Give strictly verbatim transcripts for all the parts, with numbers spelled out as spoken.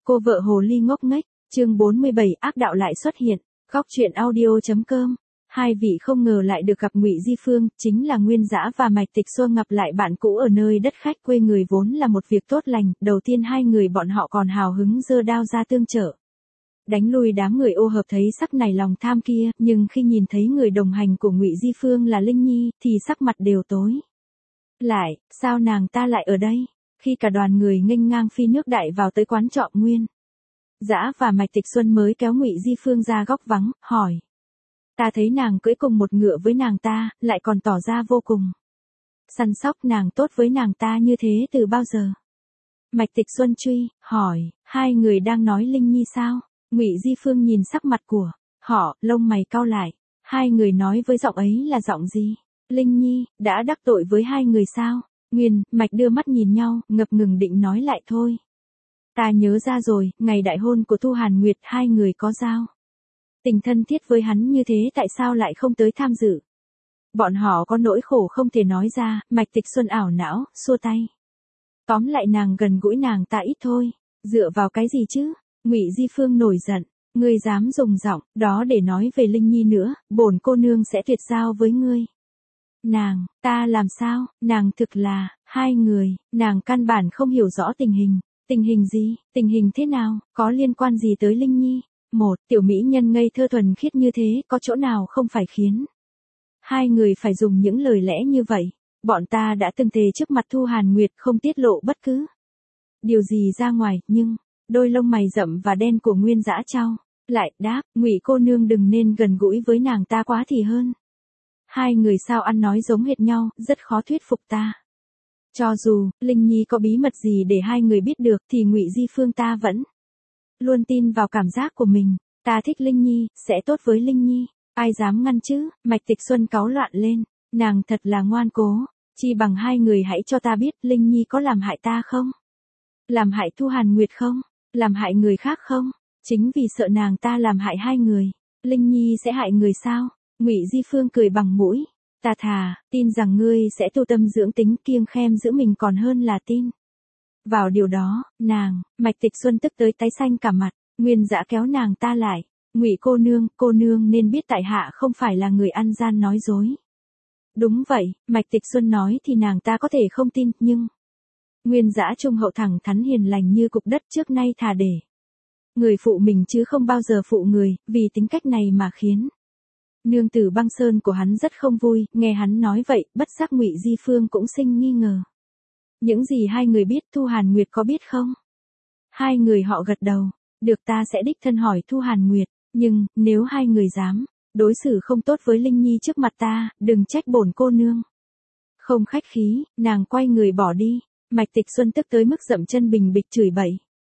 Cô vợ hồ ly ngốc nghếch, chương bốn mươi bảy ác đạo lại xuất hiện, góc truyện audio.com. Hai vị không ngờ lại được gặp Ngụy Di Phương, chính là Nguyên Dã và Mạch Tịch Xuân gặp lại bạn cũ ở nơi đất khách quê người vốn là một việc tốt lành, đầu tiên hai người bọn họ còn hào hứng giơ đao ra tương trợ. Đánh lui đám người ô hợp thấy sắc này lòng tham kia, nhưng khi nhìn thấy người đồng hành của Ngụy Di Phương là Linh Nhi, thì sắc mặt đều tối. Lại, sao nàng ta lại ở đây? Khi cả đoàn người nghênh ngang phi nước đại vào tới quán trọ Nguyên Dã và Mạch Tịch Xuân mới kéo Ngụy Di Phương ra góc vắng, hỏi. Ta thấy nàng cưỡi cùng một ngựa với nàng ta, lại còn tỏ ra vô cùng săn sóc, nàng tốt với nàng ta như thế từ bao giờ? Mạch Tịch Xuân truy, hỏi, hai người đang nói Linh Nhi sao? Ngụy Di Phương nhìn sắc mặt của họ, lông mày cau lại. Hai người nói với giọng ấy là giọng gì? Linh Nhi, đã đắc tội với hai người sao? Nguyên, Mạch đưa mắt nhìn nhau, ngập ngừng định nói lại thôi. Ta nhớ ra rồi, ngày đại hôn của Thu Hàn Nguyệt hai người có giao tình thân thiết với hắn như thế, tại sao lại không tới tham dự? Bọn họ có nỗi khổ không thể nói ra. Mạch Tịch Xuân ảo não, xua tay. Tóm lại nàng gần gũi nàng ta ít thôi. Dựa vào cái gì chứ? Ngụy Di Phương nổi giận. Ngươi dám dùng giọng đó để nói về Linh Nhi nữa, bổn cô nương sẽ tuyệt giao với ngươi. Nàng, ta làm sao? Nàng thực là, hai người, nàng căn bản không hiểu rõ tình hình. Tình hình gì? Tình hình thế nào? Có liên quan gì tới Linh Nhi? Một, tiểu mỹ nhân ngây thơ thuần khiết như thế, có chỗ nào không phải khiến hai người phải dùng những lời lẽ như vậy? Bọn ta đã từng thề trước mặt Thu Hàn Nguyệt không tiết lộ bất cứ điều gì ra ngoài, nhưng đôi lông mày rậm và đen của Nguyên Dã trao lại đáp, Ngụy cô nương đừng nên gần gũi với nàng ta quá thì hơn. Hai người sao ăn nói giống hệt nhau, rất khó thuyết phục ta. Cho dù Linh Nhi có bí mật gì để hai người biết được thì Ngụy Di Phương ta vẫn luôn tin vào cảm giác của mình. Ta thích Linh Nhi, sẽ tốt với Linh Nhi. Ai dám ngăn chứ? Mạch Tịch Xuân cáu loạn lên. Nàng thật là ngoan cố. Chi bằng hai người hãy cho ta biết Linh Nhi có làm hại ta không? Làm hại Thu Hàn Nguyệt không? Làm hại người khác không? Chính vì sợ nàng ta làm hại hai người, Linh Nhi sẽ hại người sao? Ngụy Di Phương cười bằng mũi. Ta thà tin rằng ngươi sẽ tu tâm dưỡng tính, kiêng khem giữ mình còn hơn là tin vào điều đó. Nàng, Mạch Tịch Xuân tức tới tái xanh cả mặt. Nguyên Dã kéo nàng ta lại. Ngụy cô nương, cô nương nên biết tại hạ không phải là người ăn gian nói dối. Đúng vậy, Mạch Tịch Xuân nói thì nàng ta có thể không tin, nhưng Nguyên Dã trung hậu thẳng thắn hiền lành như cục đất, trước nay thà để người phụ mình chứ không bao giờ phụ người, vì tính cách này mà khiến nương tử Băng Sơn của hắn rất không vui. Nghe hắn nói vậy, bất giác Ngụy Di Phương cũng sinh nghi ngờ. Những gì hai người biết Thu Hàn Nguyệt có biết không? Hai người họ gật đầu. Được, ta sẽ đích thân hỏi Thu Hàn Nguyệt. Nhưng, nếu hai người dám đối xử không tốt với Linh Nhi trước mặt ta, đừng trách bổn cô nương không khách khí. Nàng quay người bỏ đi. Mạch Tịch Xuân tức tới mức dậm chân bình bịch chửi bậy.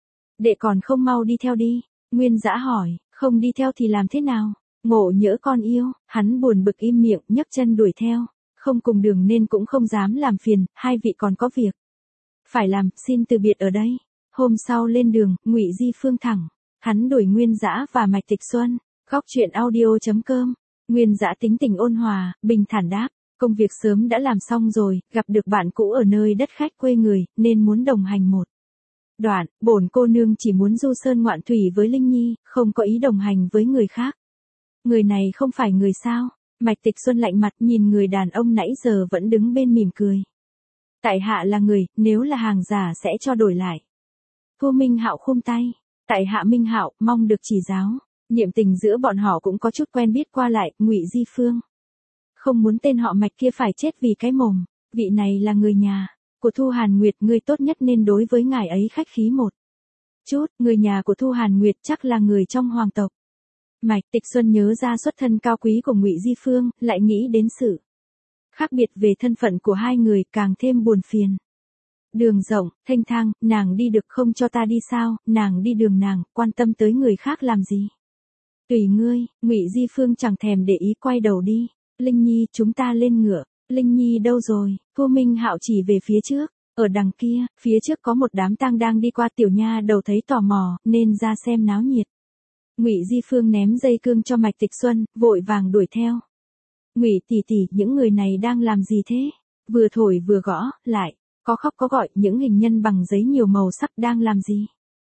Đệ còn không mau đi theo đi. Nguyên Dã hỏi, không đi theo thì làm thế nào? Ngộ nhỡ con yêu. Hắn buồn bực im miệng, nhấc chân đuổi theo. Không cùng đường nên cũng không dám làm phiền, hai vị còn có việc phải làm, xin từ biệt ở đây. Hôm sau lên đường, Ngụy Di Phương thẳng hắn đuổi Nguyên Dã và Mạch Tịch Xuân. Góc truyện audio.com. Nguyên Dã tính tình ôn hòa, bình thản đáp, công việc sớm đã làm xong rồi, gặp được bạn cũ ở nơi đất khách quê người, nên muốn đồng hành một đoạn. Bổn cô nương chỉ muốn du sơn ngoạn thủy với Linh Nhi, không có ý đồng hành với người khác. Người này không phải người sao? Mạch Tịch Xuân lạnh mặt nhìn người đàn ông nãy giờ vẫn đứng bên mỉm cười. Tại hạ là người, nếu là hàng giả sẽ cho đổi lại. Thu Minh Hạo khum tay. Tại hạ Minh Hạo, mong được chỉ giáo. Niệm tình giữa bọn họ cũng có chút quen biết qua lại. Ngụy Di Phương không muốn tên họ Mạch kia phải chết vì cái mồm. Vị này là người nhà của Thu Hàn Nguyệt, ngươi tốt nhất nên đối với ngài ấy khách khí một chút. Người nhà của Thu Hàn Nguyệt chắc là người trong hoàng tộc. Mạch Tịch Xuân nhớ ra xuất thân cao quý của Ngụy Di Phương, lại nghĩ đến sự khác biệt về thân phận của hai người, càng thêm buồn phiền. Đường rộng, thanh thang, nàng đi được không cho ta đi sao? Nàng đi đường nàng, quan tâm tới người khác làm gì? Tùy ngươi. Ngụy Di Phương chẳng thèm để ý, quay đầu đi. Linh Nhi, chúng ta lên ngựa. Linh Nhi đâu rồi? Thu Minh Hạo chỉ về phía trước. Ở đằng kia, phía trước có một đám tang đang đi qua. Tiểu nha đầu thấy tò mò, nên ra xem náo nhiệt. Ngụy Di Phương ném dây cương cho Mạch Tịch Xuân, vội vàng đuổi theo. Ngụy tỷ tỷ, những người này đang làm gì thế? Vừa thổi vừa gõ, lại có khóc có gọi, những hình nhân bằng giấy nhiều màu sắc đang làm gì?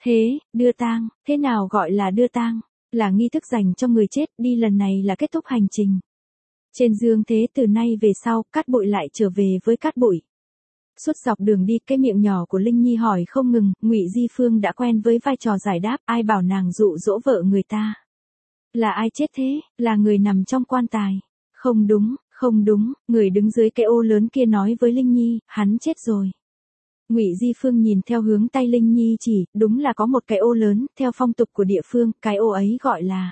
Thế, đưa tang, thế nào gọi là đưa tang? Là nghi thức dành cho người chết, đi lần này là kết thúc hành trình. Trên dương thế từ nay về sau, Cát Bụi lại trở về với Cát Bụi. Suốt dọc đường đi, cái miệng nhỏ của Linh Nhi hỏi không ngừng, Ngụy Di Phương đã quen với vai trò giải đáp, ai bảo nàng dụ dỗ vợ người ta? Là ai chết thế? Là người nằm trong quan tài. Không đúng, không đúng, người đứng dưới cái ô lớn kia nói với Linh Nhi, hắn chết rồi. Ngụy Di Phương nhìn theo hướng tay Linh Nhi chỉ, đúng là có một cái ô lớn, theo phong tục của địa phương, cái ô ấy gọi là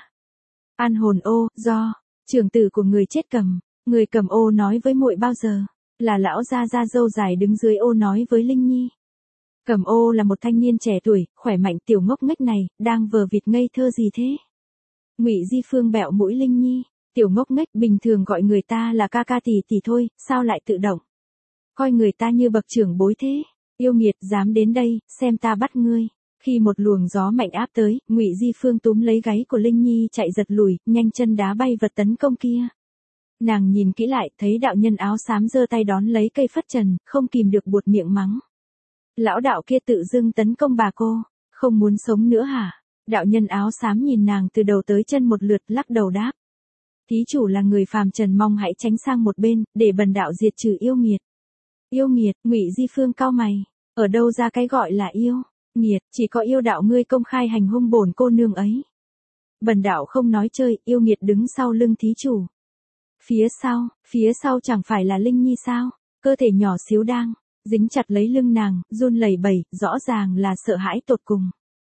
an hồn ô, do trưởng tử của người chết cầm. Người cầm ô nói với muội bao giờ? Là lão gia gia râu dài đứng dưới ô nói với Linh Nhi. Cầm ô là một thanh niên trẻ tuổi, khỏe mạnh tiểu ngốc nghếch này, đang vờ vịt ngây thơ gì thế? Ngụy Di Phương bẹo mũi Linh Nhi, tiểu ngốc nghếch bình thường gọi người ta là ca ca tỷ tỷ thôi, sao lại tự động coi người ta như bậc trưởng bối thế? Yêu nghiệt, dám đến đây, xem ta bắt ngươi. Khi một luồng gió mạnh áp tới, Ngụy Di Phương túm lấy gáy của Linh Nhi chạy giật lùi, nhanh chân đá bay vật tấn công kia. Nàng nhìn kỹ lại, thấy đạo nhân áo xám giơ tay đón lấy cây phất trần, không kìm được buột miệng mắng. Lão đạo kia tự dưng tấn công bà cô, không muốn sống nữa hả? Đạo nhân áo xám nhìn nàng từ đầu tới chân một lượt, lắc đầu đáp. Thí chủ là người phàm trần, mong hãy tránh sang một bên, để bần đạo diệt trừ yêu nghiệt. Yêu nghiệt, Ngụy Di Phương cau mày, ở đâu ra cái gọi là yêu nghiệt, chỉ có yêu đạo ngươi công khai hành hung bổn cô nương ấy. Bần đạo không nói chơi, yêu nghiệt đứng sau lưng thí chủ. Phía sau, phía sau chẳng phải là Linh Nhi sao? Cơ thể nhỏ xíu đang dính chặt lấy lưng nàng, run lẩy bẩy, rõ ràng là sợ hãi tột cùng.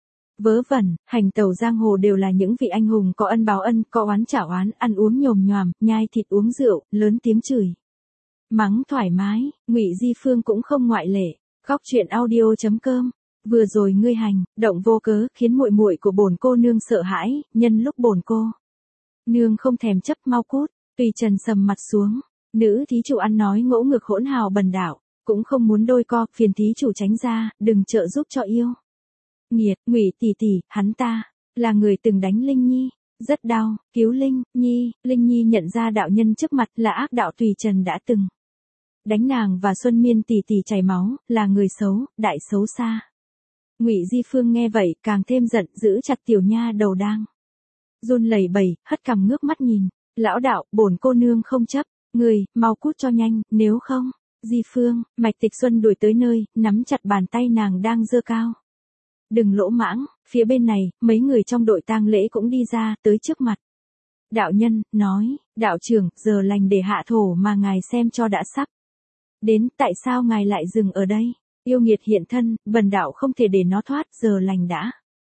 Vớ vẩn, hành tẩu giang hồ đều là những vị anh hùng có ân báo ân, có oán trả oán, ăn uống nhồm nhoàm, nhai thịt uống rượu, lớn tiếng chửi mắng thoải mái, Ngụy Di Phương cũng không ngoại lệ. Góc truyện audio chấm com. Vừa rồi ngươi hành động vô cớ, khiến muội muội của bổn cô nương sợ hãi, nhân lúc bổn cô nương không thèm chấp, mau cút. Tùy Trần sầm mặt xuống, nữ thí chủ ăn nói ngỗ ngược hỗn hào bần đạo, cũng không muốn đôi co, phiền thí chủ tránh ra, đừng trợ giúp cho yêu nghiệt. Ngụy tỷ tỷ, hắn ta là người từng đánh Linh Nhi, rất đau, cứu Linh Nhi. Linh Nhi nhận ra đạo nhân trước mặt là ác đạo Tùy Trần đã từng đánh nàng và Xuân Miên tỷ tỷ chảy máu, là người xấu, đại xấu xa. Ngụy Di Phương nghe vậy, càng thêm giận, giữ chặt tiểu nha đầu đang run lẩy bẩy, hất cằm ngước mắt nhìn. Lão đạo, bổn cô nương không chấp, người, mau cút cho nhanh, nếu không. Di Phương, Mạch Tịch Xuân đuổi tới nơi, nắm chặt bàn tay nàng đang giơ cao. Đừng lỗ mãng, phía bên này, mấy người trong đội tang lễ cũng đi ra, tới trước mặt đạo nhân, nói, đạo trưởng, giờ lành để hạ thổ mà ngài xem cho đã sắp đến, tại sao ngài lại dừng ở đây? Yêu nghiệt hiện thân, bần đạo không thể để nó thoát, giờ lành đã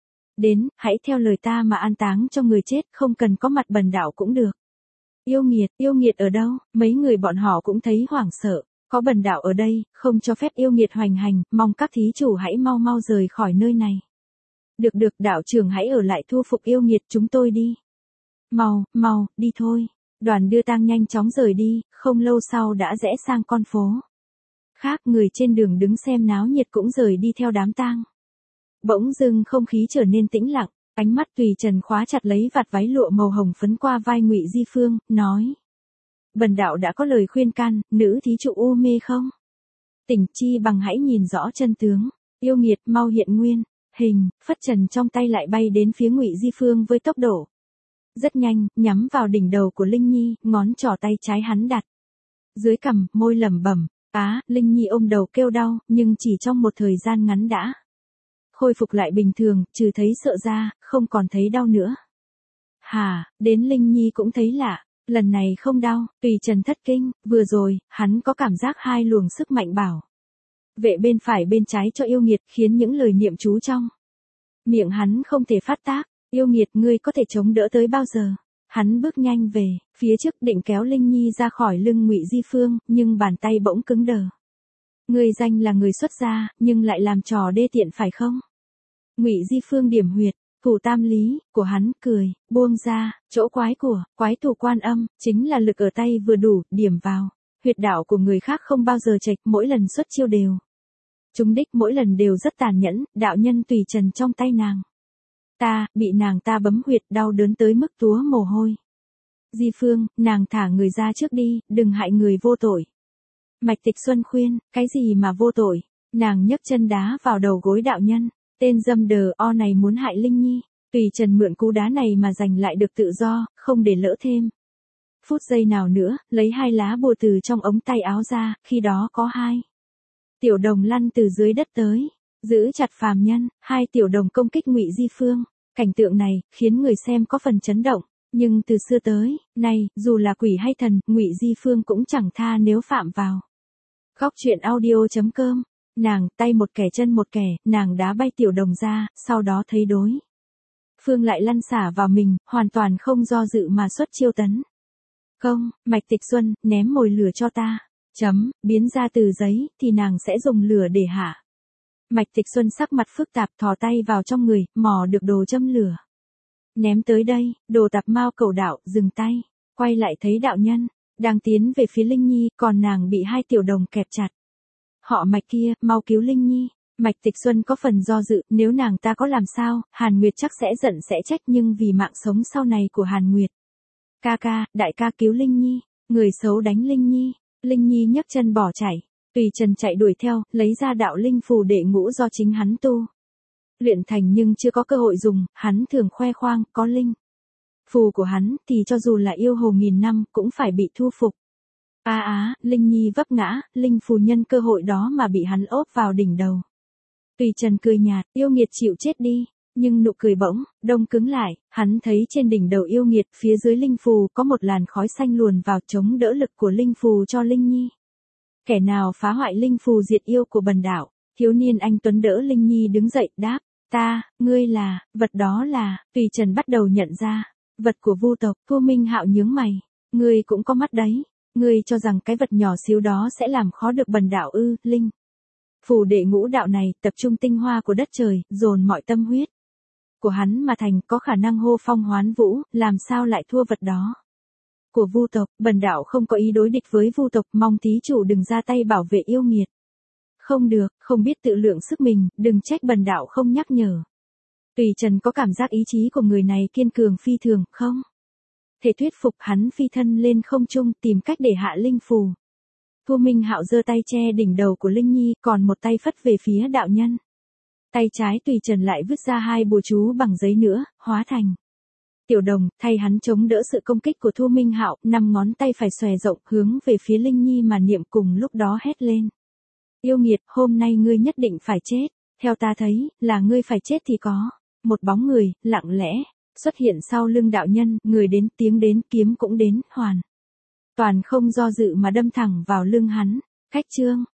đến, hãy theo lời ta mà an táng cho người chết, không cần có mặt bần đạo cũng được. Yêu nghiệt, yêu nghiệt ở đâu? Mấy người bọn họ cũng thấy hoảng sợ, có bần đạo ở đây, không cho phép yêu nghiệt hoành hành, mong các thí chủ hãy mau mau rời khỏi nơi này. Được được, đạo trưởng hãy ở lại thu phục yêu nghiệt, chúng tôi đi. Mau, mau, đi thôi. Đoàn đưa tang nhanh chóng rời đi, không lâu sau đã rẽ sang con phố khác, người trên đường đứng xem náo nhiệt cũng rời đi theo đám tang. Bỗng dưng không khí trở nên tĩnh lặng, ánh mắt Tùy Trần khóa chặt lấy vạt váy lụa màu hồng phấn qua vai Ngụy Di Phương, nói: Bần đạo đã có lời khuyên can, nữ thí chủ u mê không? Tỉnh chi bằng hãy nhìn rõ chân tướng, yêu nghiệt mau hiện nguyên, hình, phất trần trong tay lại bay đến phía Ngụy Di Phương với tốc độ rất nhanh, nhắm vào đỉnh đầu của Linh Nhi, ngón trỏ tay trái hắn đặt dưới cằm, môi lẩm bẩm, á, Linh Nhi ôm đầu kêu đau, nhưng chỉ trong một thời gian ngắn đã khôi phục lại bình thường, trừ thấy sợ ra, không còn thấy đau nữa. Hà, đến Linh Nhi cũng thấy lạ, lần này không đau. Tùy Trần thất kinh, vừa rồi, hắn có cảm giác hai luồng sức mạnh bảo vệ bên phải bên trái cho yêu nghiệt, khiến những lời niệm chú trong miệng hắn không thể phát tác. Yêu nghiệt, ngươi có thể chống đỡ tới bao giờ? Hắn bước nhanh về phía trước, định kéo Linh Nhi ra khỏi lưng Ngụy Di Phương, nhưng bàn tay bỗng cứng đờ. Ngươi danh là người xuất gia, nhưng lại làm trò đê tiện phải không? Ngụy Di Phương điểm huyệt thủ tam lý của hắn, cười, buông ra, chỗ quái của quái thủ Quan Âm, chính là lực ở tay vừa đủ, điểm vào huyệt đạo của người khác không bao giờ chệch, mỗi lần xuất chiêu đều trúng đích, mỗi lần đều rất tàn nhẫn. Đạo nhân Tùy Trần trong tay nàng ta, bị nàng ta bấm huyệt, đau đớn tới mức túa mồ hôi. Di Phương, nàng thả người ra trước đi, đừng hại người vô tội. Mạch Tịch Xuân khuyên, cái gì mà vô tội? Nàng nhấc chân đá vào đầu gối đạo nhân. Tên dâm đờ o này muốn hại Linh Nhi, Tùy Trần mượn cú đá này mà giành lại được tự do, không để lỡ thêm phút giây nào nữa, lấy hai lá bùa từ trong ống tay áo ra, khi đó có hai tiểu đồng lăn từ dưới đất tới, giữ chặt phàm nhân, hai tiểu đồng công kích Ngụy Di Phương. Cảnh tượng này khiến người xem có phần chấn động, nhưng từ xưa tới nay, dù là quỷ hay thần, Ngụy Di Phương cũng chẳng tha nếu phạm vào. Góc truyện audio chấm com. Nàng tay một kẻ chân một kẻ, nàng đá bay tiểu đồng ra, sau đó thấy đối phương lại lăn xả vào mình, hoàn toàn không do dự mà xuất chiêu tấn công. Mạch Tịch Xuân, ném mồi lửa cho ta. Chấm, biến ra từ giấy, thì nàng sẽ dùng lửa để hạ. Mạch Tịch Xuân sắc mặt phức tạp thò tay vào trong người, mò được đồ châm lửa. Ném tới đây, đồ tạp mao cầu đạo, dừng tay. Quay lại thấy đạo nhân, đang tiến về phía Linh Nhi, còn nàng bị hai tiểu đồng kẹp chặt. Họ Mạch kia, mau cứu Linh Nhi. Mạch Tịch Xuân có phần do dự, nếu nàng ta có làm sao, Hàn Nguyệt chắc sẽ giận sẽ trách, nhưng vì mạng sống sau này của Hàn Nguyệt. Ca ca, đại ca cứu Linh Nhi, người xấu đánh Linh Nhi. Linh Nhi nhấc chân bỏ chạy, Tùy Trần chạy đuổi theo, lấy ra đạo linh phù đệ ngũ do chính hắn tu luyện thành nhưng chưa có cơ hội dùng, hắn thường khoe khoang, có linh phù của hắn thì cho dù là yêu hồ nghìn năm cũng phải bị thu phục. A á, Linh Nhi vấp ngã, linh phù nhân cơ hội đó mà bị hắn ốp vào đỉnh đầu. Tùy Trần cười nhạt, yêu nghiệt chịu chết đi, nhưng nụ cười bỗng đông cứng lại, hắn thấy trên đỉnh đầu yêu nghiệt, phía dưới linh phù có một làn khói xanh luồn vào chống đỡ lực của linh phù cho Linh Nhi. Kẻ nào phá hoại linh phù diệt yêu của bần đạo? Thiếu niên anh tuấn đỡ Linh Nhi đứng dậy, đáp, ta, ngươi là, vật đó là, Tùy Trần bắt đầu nhận ra, vật của Vu tộc. Thu Minh Hạo nhướng mày, ngươi cũng có mắt đấy, ngươi cho rằng cái vật nhỏ xíu đó sẽ làm khó được bần đạo ư? Linh phù đệ ngũ đạo này tập trung tinh hoa của đất trời, dồn mọi tâm huyết của hắn mà thành, có khả năng hô phong hoán vũ, làm sao lại thua vật đó của Vu tộc? Bần đạo không có ý đối địch với Vu tộc, mong thí chủ đừng ra tay bảo vệ yêu nghiệt. Không được, không biết tự lượng sức mình, đừng trách bần đạo không nhắc nhở. Tùy Trần có cảm giác ý chí của người này kiên cường phi thường, không thể thuyết phục, hắn phi thân lên không trung tìm cách để hạ linh phù. Thu Minh Hạo giơ tay che đỉnh đầu của Linh Nhi, còn một tay phất về phía đạo nhân. Tay trái Tùy Trần lại vứt ra hai bùa chú bằng giấy nữa, hóa thành tiểu đồng, thay hắn chống đỡ sự công kích của Thu Minh Hạo, năm ngón tay phải xòe rộng, hướng về phía Linh Nhi mà niệm, cùng lúc đó hét lên. Yêu nghiệt, hôm nay ngươi nhất định phải chết, theo ta thấy, là ngươi phải chết thì có. Một bóng người, lặng lẽ, xuất hiện sau lưng đạo nhân, người đến, tiếng đến, kiếm cũng đến, hoàn toàn không do dự mà đâm thẳng vào lưng hắn. Khách chương.